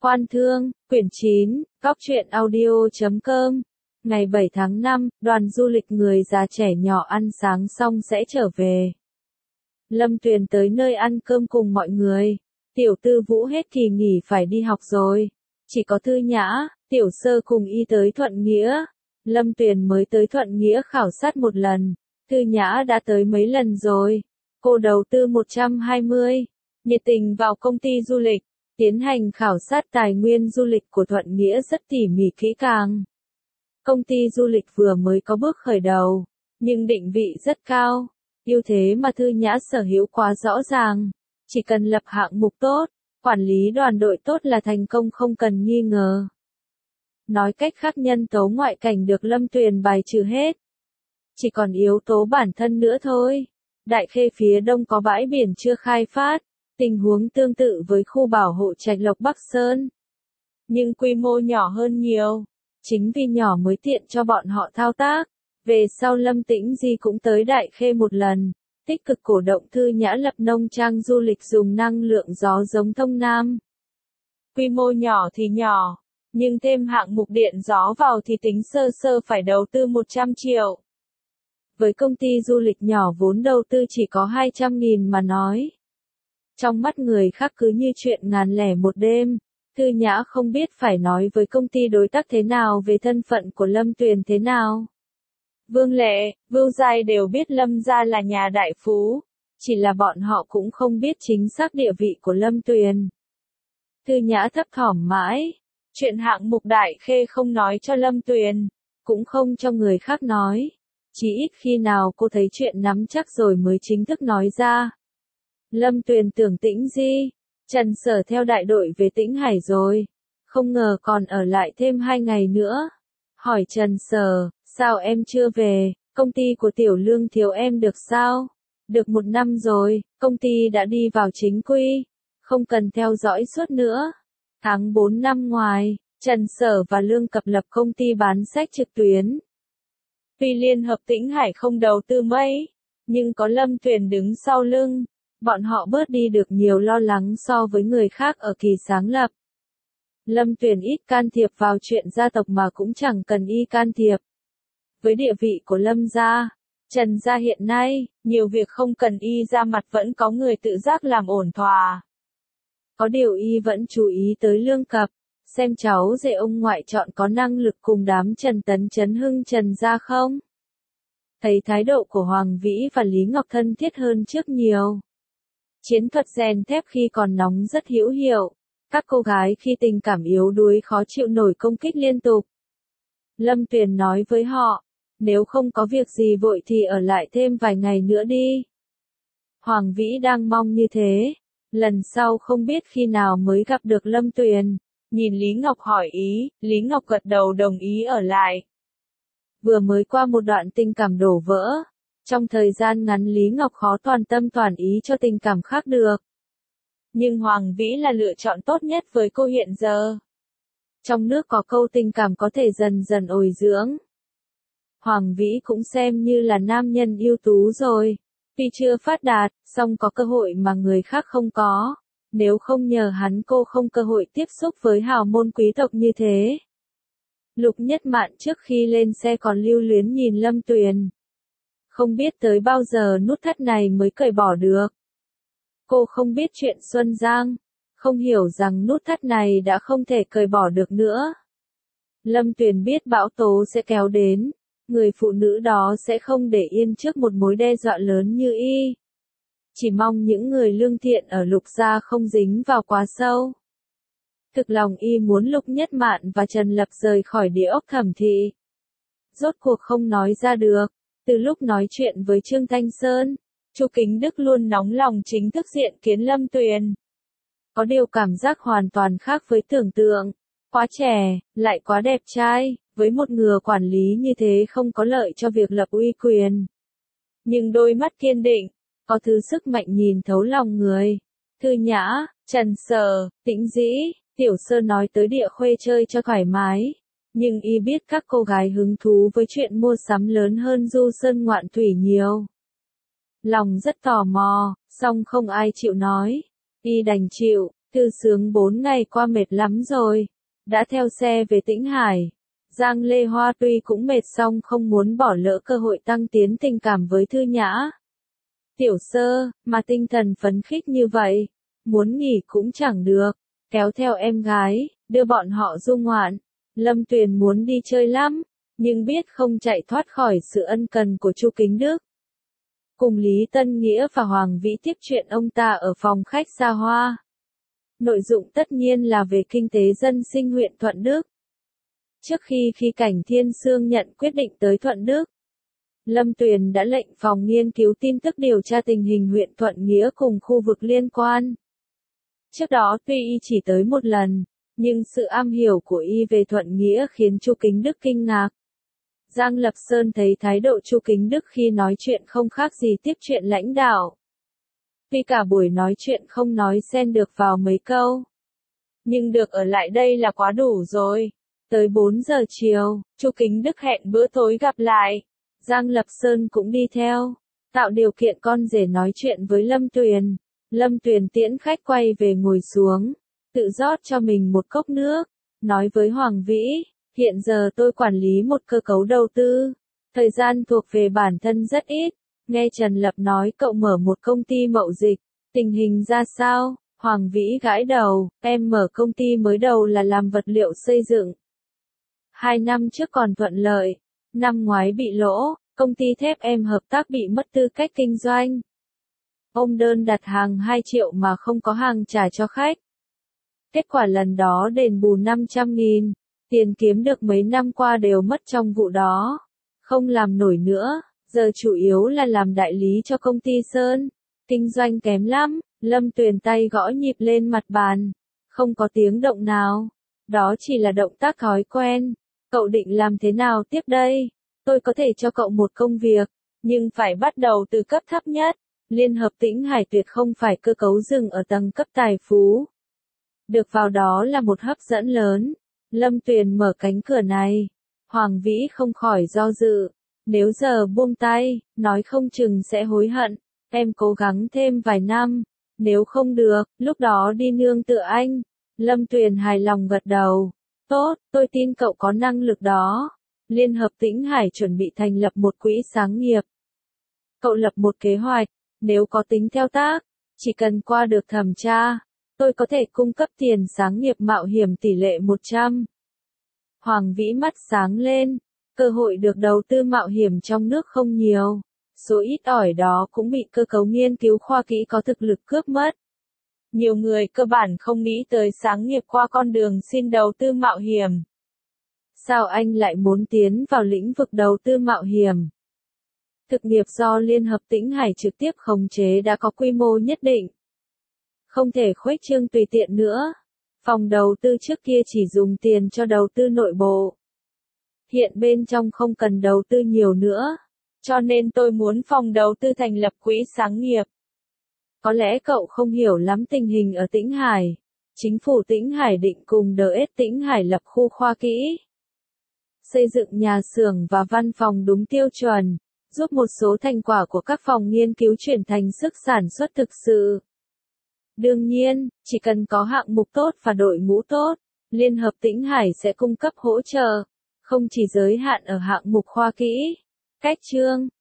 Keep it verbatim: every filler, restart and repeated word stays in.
Quan Thương, quyển chín, góc truyện audio chấm com. Ngày bảy tháng năm, đoàn du lịch người già trẻ nhỏ ăn sáng xong sẽ trở về. Lâm Tuyền tới nơi ăn cơm cùng mọi người. Tiểu Tư Vũ hết kỳ nghỉ phải đi học rồi. Chỉ có Thư Nhã, Tiểu Sơ cùng y tới Thuận Nghĩa. Lâm Tuyền mới tới Thuận Nghĩa khảo sát một lần. Thư Nhã đã tới mấy lần rồi. Cô đầu tư một trăm hai mươi, nhiệt tình vào công ty du lịch, tiến hành khảo sát tài nguyên du lịch của Thuận Nghĩa rất tỉ mỉ kỹ càng. Công ty du lịch vừa mới có bước khởi đầu, nhưng định vị rất cao. Ưu thế mà Thư Nhã sở hữu quá rõ ràng. Chỉ cần lập hạng mục tốt, quản lý đoàn đội tốt là thành công không cần nghi ngờ. Nói cách khác, nhân tố ngoại cảnh được Lâm Tuyền bài trừ hết. Chỉ còn yếu tố bản thân nữa thôi. Đại Khê phía đông có bãi biển chưa khai phát, tình huống tương tự với khu bảo hộ Trạch Lộc Bắc Sơn. Nhưng quy mô nhỏ hơn nhiều. Chính vì nhỏ mới tiện cho bọn họ thao tác. Về sau Lâm Tĩnh Di cũng tới Đại Khê một lần, tích cực cổ động Thư Nhã lập nông trang du lịch dùng năng lượng gió giống Thông Nam. Quy mô nhỏ thì nhỏ, nhưng thêm hạng mục điện gió vào thì tính sơ sơ phải đầu tư một trăm triệu. Với công ty du lịch nhỏ vốn đầu tư chỉ có hai trăm nghìn mà nói. Trong mắt người khác cứ như chuyện ngàn lẻ một đêm. Thư Nhã không biết phải nói với công ty đối tác thế nào về thân phận của Lâm Tuyền thế nào. Vương Lệ, Vưu Giai đều biết Lâm gia là nhà đại phú, chỉ là bọn họ cũng không biết chính xác địa vị của Lâm Tuyền. Thư Nhã thấp thỏm mãi, chuyện hạng mục Đại Khê không nói cho Lâm Tuyền, cũng không cho người khác nói, chỉ ít khi nào cô thấy chuyện nắm chắc rồi mới chính thức nói ra. Lâm Tuyền tưởng Tĩnh Di, Trần Sở theo đại đội về Tĩnh Hải rồi, không ngờ còn ở lại thêm hai ngày nữa. Hỏi Trần Sở, sao em chưa về, công ty của Tiểu Lương thiếu em được sao? Được một năm rồi, công ty đã đi vào chính quy, không cần theo dõi suốt nữa. Tháng bốn năm ngoài, Trần Sở và Lương Cập lập công ty bán sách trực tuyến. Tuy liên hợp Tĩnh Hải không đầu tư mấy, nhưng có Lâm Tuyền đứng sau lưng, bọn họ bớt đi được nhiều lo lắng so với người khác ở kỳ sáng lập. Lâm Tuyền ít can thiệp vào chuyện gia tộc mà cũng chẳng cần y can thiệp. Với địa vị của Lâm gia, Trần gia hiện nay, nhiều việc không cần y ra mặt vẫn có người tự giác làm ổn thỏa. Có điều y vẫn chú ý tới Lương Cập, xem cháu rể ông ngoại chọn có năng lực cùng đám Trần Tấn Trấn Hưng Trần gia không? Thấy thái độ của Hoàng Vĩ và Lý Ngọc thân thiết hơn trước nhiều. Chiến thuật rèn thép khi còn nóng rất hữu hiệu. Các cô gái khi tình cảm yếu đuối khó chịu nổi công kích liên tục. Lâm Tuyền nói với họ, nếu không có việc gì vội thì ở lại thêm vài ngày nữa đi. Hoàng Vĩ đang mong như thế, lần sau không biết khi nào mới gặp được Lâm Tuyền. Nhìn Lý Ngọc hỏi ý, Lý Ngọc gật đầu đồng ý ở lại. Vừa mới qua một đoạn tình cảm đổ vỡ, trong thời gian ngắn Lý Ngọc khó toàn tâm toàn ý cho tình cảm khác được. Nhưng Hoàng Vĩ là lựa chọn tốt nhất với cô hiện giờ. Trong nước có câu tình cảm có thể dần dần ồi dưỡng. Hoàng Vĩ cũng xem như là nam nhân ưu tú rồi. Tuy chưa phát đạt, song có cơ hội mà người khác không có. Nếu không nhờ hắn cô không cơ hội tiếp xúc với hào môn quý tộc như thế. Lục Nhất Mạn trước khi lên xe còn lưu luyến nhìn Lâm Tuyền. Không biết tới bao giờ nút thắt này mới cởi bỏ được. Cô không biết chuyện Xuân Giang, không hiểu rằng nút thắt này đã không thể cởi bỏ được nữa. Lâm Tuyền biết bão tố sẽ kéo đến, người phụ nữ đó sẽ không để yên trước một mối đe dọa lớn như y. Chỉ mong những người lương thiện ở Lục gia không dính vào quá sâu. Thực lòng y muốn Lục Nhất Mạn và Trần Lập rời khỏi địa ốc Thẩm thị. Rốt cuộc không nói ra được, từ lúc nói chuyện với Trương Thanh Sơn. Chu Kính Đức luôn nóng lòng chính thức diện kiến Lâm Tuyền. Có điều cảm giác hoàn toàn khác với tưởng tượng. Quá trẻ, lại quá đẹp trai, với một người quản lý như thế không có lợi cho việc lập uy quyền. Nhưng đôi mắt kiên định, có thứ sức mạnh nhìn thấu lòng người. Thư Nhã, Trần Sở, Tĩnh Dĩ, Tiểu Sơ nói tới địa khuê chơi cho thoải mái. Nhưng y biết các cô gái hứng thú với chuyện mua sắm lớn hơn du sơn ngoạn thủy nhiều. Lòng rất tò mò, song không ai chịu nói. Y đành chịu, Tư Sướng bốn ngày qua mệt lắm rồi, đã theo xe về Tĩnh Hải. Giang Lê Hoa tuy cũng mệt song không muốn bỏ lỡ cơ hội tăng tiến tình cảm với Thư Nhã. Tiểu Sơ, mà tinh thần phấn khích như vậy, muốn nghỉ cũng chẳng được, kéo theo em gái, đưa bọn họ du ngoạn. Lâm Tuyền muốn đi chơi lắm, nhưng biết không chạy thoát khỏi sự ân cần của Chu Kính Đức. Cùng Lý Tân Nghĩa và Hoàng Vĩ tiếp chuyện ông ta ở phòng khách xa hoa. Nội dụng tất nhiên là về kinh tế dân sinh huyện Thuận Đức. Trước khi khi Cảnh Thiên Sương nhận quyết định tới Thuận Đức, Lâm Tuyền đã lệnh phòng nghiên cứu tin tức điều tra tình hình huyện Thuận Nghĩa cùng khu vực liên quan. Trước đó tuy y chỉ tới một lần, nhưng sự am hiểu của y về Thuận Nghĩa khiến Chu Kính Đức kinh ngạc. Giang Lập Sơn thấy thái độ Chu Kính Đức khi nói chuyện không khác gì tiếp chuyện lãnh đạo. Tuy cả buổi nói chuyện không nói xen được vào mấy câu, nhưng được ở lại đây là quá đủ rồi. Tới bốn giờ chiều, Chu Kính Đức hẹn bữa tối gặp lại. Giang Lập Sơn cũng đi theo, tạo điều kiện con rể nói chuyện với Lâm Tuyền. Lâm Tuyền tiễn khách quay về ngồi xuống, tự rót cho mình một cốc nước, nói với Hoàng Vĩ, hiện giờ tôi quản lý một cơ cấu đầu tư, thời gian thuộc về bản thân rất ít. Nghe Trần Lập nói cậu mở một công ty mậu dịch, tình hình ra sao? Hoàng Vĩ gãi đầu, em mở công ty mới đầu là làm vật liệu xây dựng. Hai năm trước còn thuận lợi, năm ngoái bị lỗ, công ty thép em hợp tác bị mất tư cách kinh doanh. Ông đơn đặt hàng hai triệu mà không có hàng trả cho khách. Kết quả lần đó đền bù năm trăm nghìn, tiền kiếm được mấy năm qua đều mất trong vụ đó. Không làm nổi nữa, giờ chủ yếu là làm đại lý cho công ty Sơn. Kinh doanh kém lắm, Lâm Tuyền tay gõ nhịp lên mặt bàn. Không có tiếng động nào. Đó chỉ là động tác thói quen. Cậu định làm thế nào tiếp đây? Tôi có thể cho cậu một công việc, nhưng phải bắt đầu từ cấp thấp nhất. Liên hợp Tĩnh Hải tuyệt không phải cơ cấu dừng ở tầng cấp tài phú. Được vào đó là một hấp dẫn lớn. Lâm Tuyền mở cánh cửa này. Hoàng Vĩ không khỏi do dự. Nếu giờ buông tay, nói không chừng sẽ hối hận. Em cố gắng thêm vài năm. Nếu không được, lúc đó đi nương tựa anh. Lâm Tuyền hài lòng gật đầu. Tốt, tôi tin cậu có năng lực đó. Liên hợp Tĩnh Hải chuẩn bị thành lập một quỹ sáng nghiệp. Cậu lập một kế hoạch, nếu có tính theo tác, chỉ cần qua được thẩm tra, tôi có thể cung cấp tiền sáng nghiệp mạo hiểm tỷ lệ một trăm. Hoàng Vĩ mắt sáng lên, cơ hội được đầu tư mạo hiểm trong nước không nhiều, số ít ỏi đó cũng bị cơ cấu nghiên cứu khoa kỹ có thực lực cướp mất. Nhiều người cơ bản không nghĩ tới sáng nghiệp qua con đường xin đầu tư mạo hiểm. Sao anh lại muốn tiến vào lĩnh vực đầu tư mạo hiểm? Thực nghiệp do Liên hợp Tĩnh Hải trực tiếp khống chế đã có quy mô nhất định. Không thể khuếch trương tùy tiện nữa. Phòng đầu tư trước kia chỉ dùng tiền cho đầu tư nội bộ. Hiện bên trong không cần đầu tư nhiều nữa. Cho nên tôi muốn phòng đầu tư thành lập quỹ sáng nghiệp. Có lẽ cậu không hiểu lắm tình hình ở Tĩnh Hải. Chính phủ Tĩnh Hải định cùng đê ét Tĩnh Hải lập khu khoa kỹ. Xây dựng nhà xưởng và văn phòng đúng tiêu chuẩn, giúp một số thành quả của các phòng nghiên cứu chuyển thành sức sản xuất thực sự. Đương nhiên, chỉ cần có hạng mục tốt và đội ngũ tốt, Liên hợp Tĩnh Hải sẽ cung cấp hỗ trợ, không chỉ giới hạn ở hạng mục khoa kỹ. Cách chương